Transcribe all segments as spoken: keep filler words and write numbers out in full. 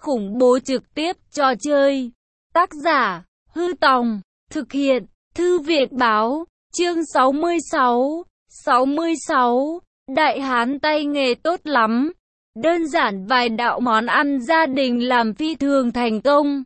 khủng bố trực tiếp trò chơi. Tác giả, Hư Tòng, thực hiện, Thư viện Báo, chương sáu mươi sáu, sáu mươi sáu, Đại Hán tay nghề tốt lắm. Đơn giản vài đạo món ăn gia đình làm phi thường thành công.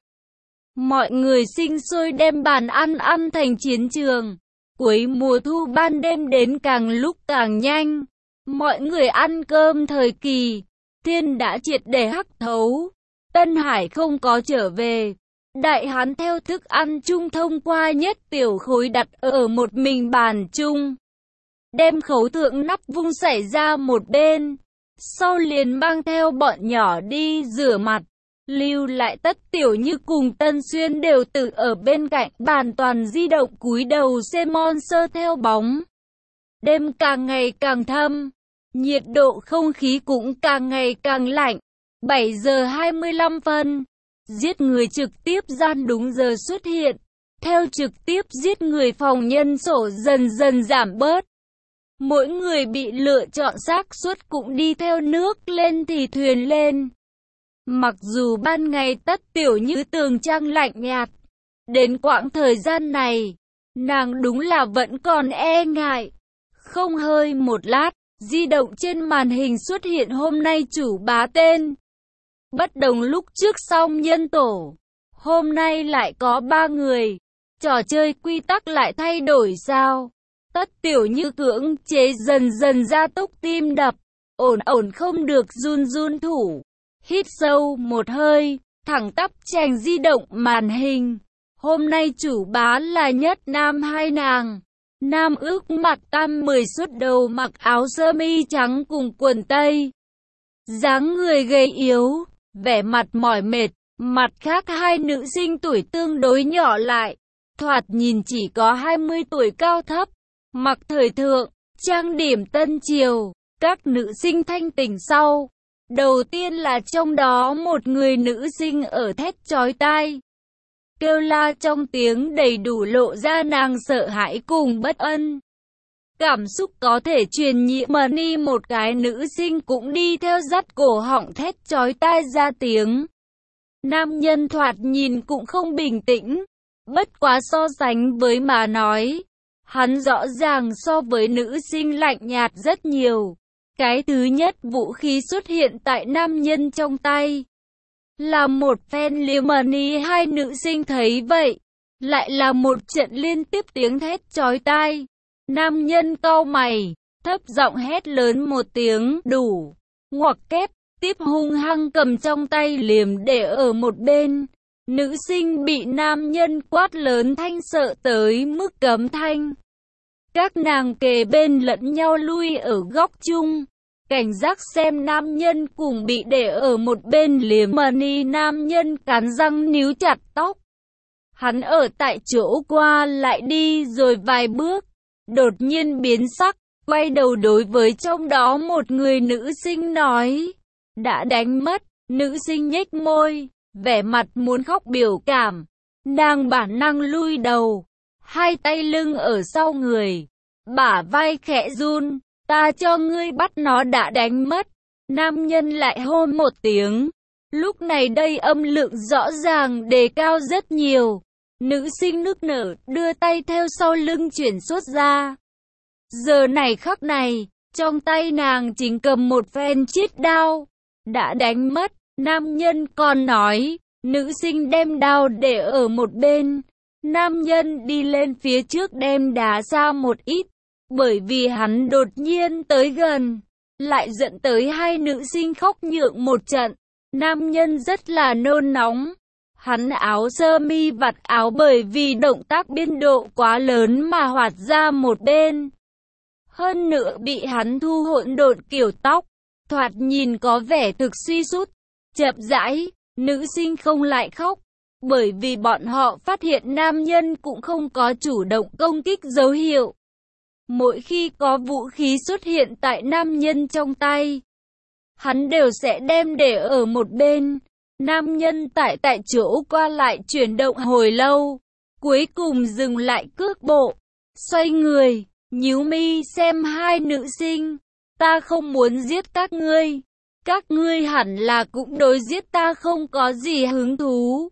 Mọi người sinh sôi đem bàn ăn ăn thành chiến trường. Cuối mùa thu ban đêm đến càng lúc càng nhanh. Mọi người ăn cơm thời kỳ, thiên đã triệt để hắc thấu. Tân Hải không có trở về. Đại Hán theo thức ăn chung thông qua nhất tiểu khối đặt ở một mình bàn chung. Đem khấu thượng nắp vung xảy ra một bên. Sau liền mang theo bọn nhỏ đi rửa mặt. Lưu lại Tất Tiểu Như cùng Tân Xuyên đều tự ở bên cạnh bàn toàn di động cúi đầu xem monster theo bóng. Đêm càng ngày càng thâm. Nhiệt độ không khí cũng càng ngày càng lạnh. bảy giờ hai mươi lăm phân. Giết người trực tiếp gian đúng giờ xuất hiện. Theo trực tiếp giết người phòng nhân sổ dần dần giảm bớt. Mỗi người bị lựa chọn xác suất cũng đi theo nước lên thì thuyền lên. Mặc dù ban ngày Tất Tiểu Như tường trăng lạnh nhạt. Đến quãng thời gian này, nàng đúng là vẫn còn e ngại. Không hơi một lát, di động trên màn hình xuất hiện hôm nay chủ bá tên. Bất đồng lúc trước xong nhân tổ. Hôm nay lại có ba người. Trò chơi quy tắc lại thay đổi sao? Tất Tiểu Như cưỡng chế dần dần gia tốc tim đập. Ổn ổn không được run run thủ. Hít sâu một hơi, thẳng tắp chèn di động màn hình. Hôm nay chủ bá là Nhất Nam hai nàng. Nam ước mặt tam mười xuất đầu mặc áo sơ mi trắng cùng quần tây. Dáng người gầy yếu, vẻ mặt mỏi mệt. Mặt khác hai nữ sinh tuổi tương đối nhỏ lại. Thoạt nhìn chỉ có hai mươi tuổi cao thấp. Mặc thời thượng, trang điểm tân triều. Các nữ sinh thanh tỉnh sau. Đầu tiên là trong đó một người nữ sinh ở thét chói tai. Kêu la trong tiếng đầy đủ lộ ra nàng sợ hãi cùng bất an. Cảm xúc có thể truyền nhiễm mà ni một cái nữ sinh cũng đi theo dắt cổ họng thét chói tai ra tiếng. Nam nhân thoạt nhìn cũng không bình tĩnh. Bất quá so sánh với mà nói. Hắn rõ ràng so với nữ sinh lạnh nhạt rất nhiều. Cái thứ nhất vũ khí xuất hiện tại nam nhân trong tay. Là một phen liềm mani hai nữ sinh thấy vậy. Lại là một trận liên tiếp tiếng thét chói tai. Nam nhân cau mày, thấp giọng hét lớn một tiếng đủ. Ngoặc kép, tiếp hung hăng cầm trong tay liềm để ở một bên. Nữ sinh bị nam nhân quát lớn thanh sợ tới mức cấm thanh. Các nàng kề bên lẫn nhau lui ở góc chung. Cảnh giác xem nam nhân cùng bị để ở một bên liềm mani nam nhân cắn răng níu chặt tóc. Hắn ở tại chỗ qua lại đi rồi vài bước. Đột nhiên biến sắc, quay đầu đối với trong đó một người nữ sinh nói. Đã đánh mất, nữ sinh nhếch môi, vẻ mặt muốn khóc biểu cảm. Nàng bản năng lui đầu, hai tay lưng ở sau người, bả vai khẽ run. Ta cho ngươi bắt nó đã đánh mất. Nam nhân lại hô một tiếng. Lúc này đây âm lượng rõ ràng đề cao rất nhiều. Nữ sinh nức nở đưa tay theo sau lưng chuyển xuất ra. Giờ này khắc này, trong tay nàng chính cầm một phen chiết đao. Đã đánh mất, nam nhân còn nói. Nữ sinh đem đao để ở một bên. Nam nhân đi lên phía trước đem đá ra một ít. Bởi vì hắn đột nhiên tới gần, lại dẫn tới hai nữ sinh khóc nhượng một trận. Nam nhân rất là nôn nóng. Hắn áo sơ mi vặt áo bởi vì động tác biên độ quá lớn mà hoạt ra một bên. Hơn nữa bị hắn thu hỗn độn kiểu tóc, thoạt nhìn có vẻ thực suy sút. Chậm rãi, nữ sinh không lại khóc. Bởi vì bọn họ phát hiện nam nhân cũng không có chủ động công kích dấu hiệu. Mỗi khi có vũ khí xuất hiện tại nam nhân trong tay, hắn đều sẽ đem để ở một bên. Nam nhân tại tại chỗ qua lại chuyển động hồi lâu, cuối cùng dừng lại cước bộ, xoay người, nhíu mi xem hai nữ sinh. Ta không muốn giết các ngươi, Các ngươi hẳn là cũng đối giết ta không có gì hứng thú.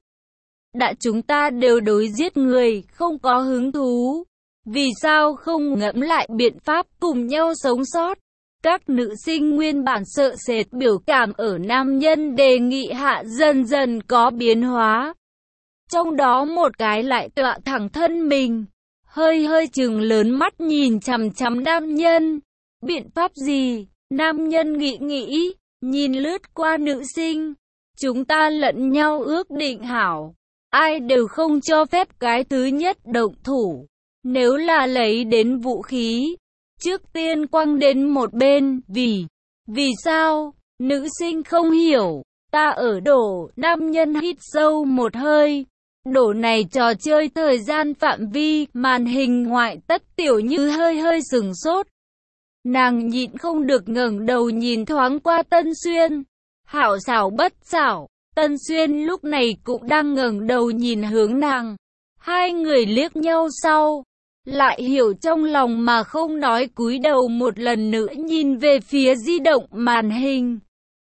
Đã chúng ta đều đối giết người, không có hứng thú. Vì sao không ngẫm lại biện pháp cùng nhau sống sót? Các nữ sinh nguyên bản sợ sệt biểu cảm ở nam nhân đề nghị hạ dần dần có biến hóa. Trong đó một cái lại tọa thẳng thân mình, hơi hơi trừng lớn mắt nhìn chằm chằm nam nhân. Biện pháp gì? Nam nhân nghĩ nghĩ, nhìn lướt qua nữ sinh. Chúng ta lẫn nhau ước định hảo, ai đều không cho phép cái thứ nhất động thủ. Nếu là lấy đến vũ khí, trước tiên quăng đến một bên. Vì, vì sao? Nữ sinh không hiểu. Ta ở đổ. Nam nhân hít sâu một hơi. Đổ này trò chơi thời gian phạm vi, màn hình ngoại. Tất Tiểu Như hơi hơi sừng sốt. Nàng nhịn không được ngẩng đầu nhìn thoáng qua Tân Xuyên. Hảo xảo bất xảo, Tân Xuyên lúc này cũng đang ngẩng đầu nhìn hướng nàng. Hai người liếc nhau sau, lại hiểu trong lòng mà không nói, cúi đầu một lần nữa nhìn về phía di động màn hình.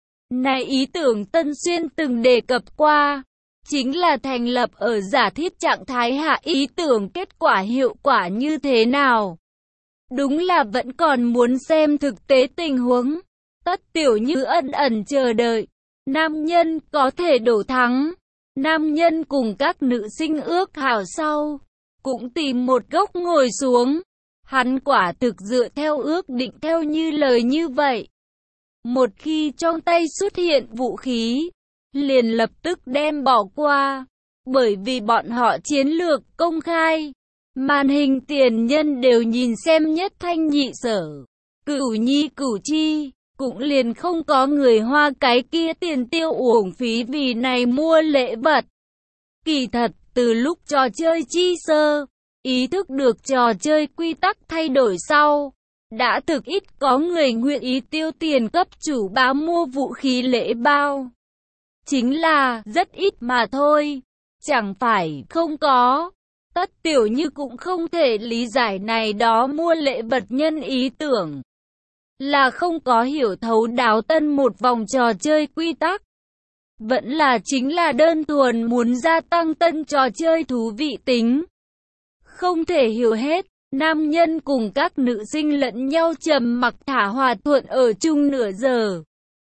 Này ý tưởng Tân Xuyên từng đề cập qua, chính là thành lập ở giả thiết trạng thái hạ, ý tưởng kết quả hiệu quả như thế nào. Đúng là vẫn còn muốn xem thực tế tình huống. Tất Tiểu Như ẩn ẩn chờ đợi. Nam nhân có thể đổ thắng. Nam nhân cùng các nữ sinh ước hảo sau, cũng tìm một góc ngồi xuống. Hắn quả thực dựa theo ước định theo như lời như vậy. Một khi trong tay xuất hiện vũ khí, liền lập tức đem bỏ qua. Bởi vì bọn họ chiến lược công khai. Màn hình tiền nhân đều nhìn xem nhất thanh nhị sở. Cửu nhi cửu chi, cũng liền không có người hoa cái kia tiền tiêu uổng phí vì này mua lễ vật. Kỳ thật, từ lúc trò chơi chi sơ, ý thức được trò chơi quy tắc thay đổi sau, đã thực ít có người nguyện ý tiêu tiền cấp chủ báo mua vũ khí lễ bao. Chính là, rất ít mà thôi. Chẳng phải không có. Tất Tiểu Như cũng không thể lý giải này đó mua lễ vật nhân ý tưởng. Là không có hiểu thấu đáo tân một vòng trò chơi quy tắc. Vẫn là chính là đơn thuần muốn gia tăng tân trò chơi thú vị tính. Không thể hiểu hết, nam nhân cùng các nữ sinh lẫn nhau trầm mặc thả hòa thuận ở chung nửa giờ.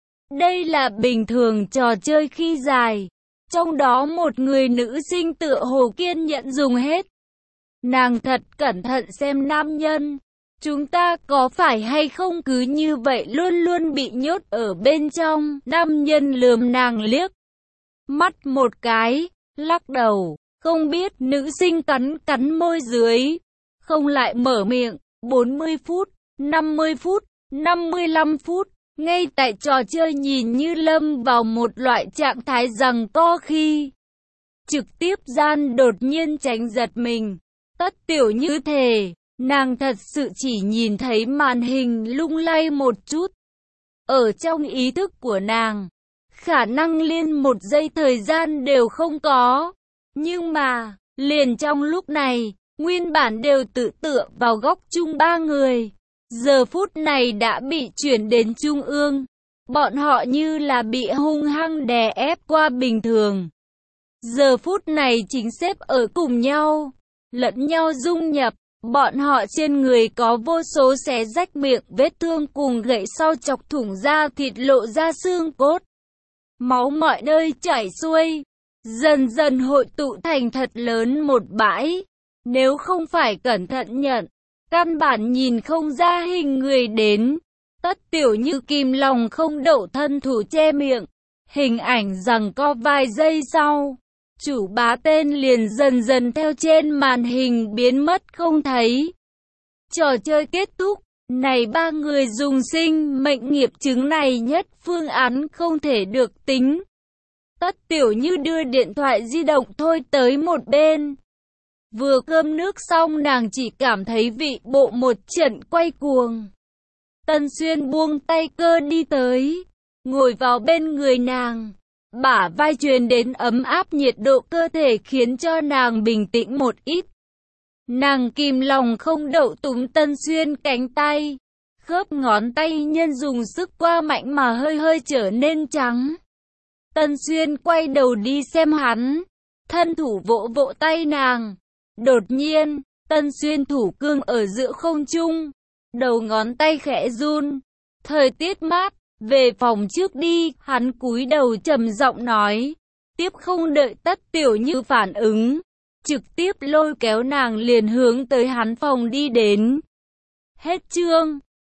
Đây là bình thường trò chơi khi dài. Trong đó một người nữ sinh tựa hồ kiên nhẫn dùng hết. Nàng thật cẩn thận xem nam nhân. Chúng ta có phải hay không cứ như vậy luôn luôn bị nhốt ở bên trong. Nam nhân lườm nàng liếc mắt một cái, lắc đầu. Không biết, nữ sinh cắn cắn môi dưới. Không lại mở miệng. bốn mươi phút, năm mươi phút, năm mươi lăm phút. Ngay tại trò chơi nhìn như lâm vào một loại trạng thái giằng co khi trực tiếp gian đột nhiên tránh giật mình. Tất Tiểu Như thề, nàng thật sự chỉ nhìn thấy màn hình lung lay một chút. Ở trong ý thức của nàng, khả năng liên một giây thời gian đều không có. Nhưng mà, liền trong lúc này, nguyên bản đều tự tựa vào góc chung ba người. Giờ phút này đã bị chuyển đến trung ương. Bọn họ như là bị hung hăng đè ép qua bình thường. Giờ phút này chính xếp ở cùng nhau, lẫn nhau dung nhập. Bọn họ trên người có vô số xé rách miệng, vết thương cùng gậy sau chọc thủng da thịt lộ ra xương cốt. Máu mọi nơi chảy xuôi, dần dần hội tụ thành thật lớn một bãi. Nếu không phải cẩn thận nhận, căn bản nhìn không ra hình người đến. Tất Tiểu Như kìm lòng không đậu thân thủ che miệng. Hình ảnh giằng co vài giây sau, chủ bá tên liền dần dần theo trên màn hình biến mất không thấy. Trò chơi kết thúc. Này ba người dùng sinh mệnh nghiệp chứng này nhất phương án không thể được tính. Tất Tiểu Như đưa điện thoại di động thôi tới một bên. Vừa cơm nước xong nàng chỉ cảm thấy vị bộ một trận quay cuồng. Tân Xuyên buông tay cơ đi tới, ngồi vào bên người nàng. Bả vai truyền đến ấm áp nhiệt độ cơ thể khiến cho nàng bình tĩnh một ít. Nàng kìm lòng không đậu túm Tân Xuyên cánh tay. khớp ngón tay nhân dùng sức qua mạnh mà hơi hơi trở nên trắng. Tân Xuyên quay đầu đi xem hắn, thân thủ vỗ vỗ tay nàng. Đột nhiên, Tân Xuyên thủ cương ở giữa không trung, đầu ngón tay khẽ run. Thời tiết mát, về phòng trước đi, hắn cúi đầu trầm giọng nói. Tiếp không đợi Tất Tiểu Như phản ứng, trực tiếp lôi kéo nàng liền hướng tới hắn phòng đi đến. Hết chương.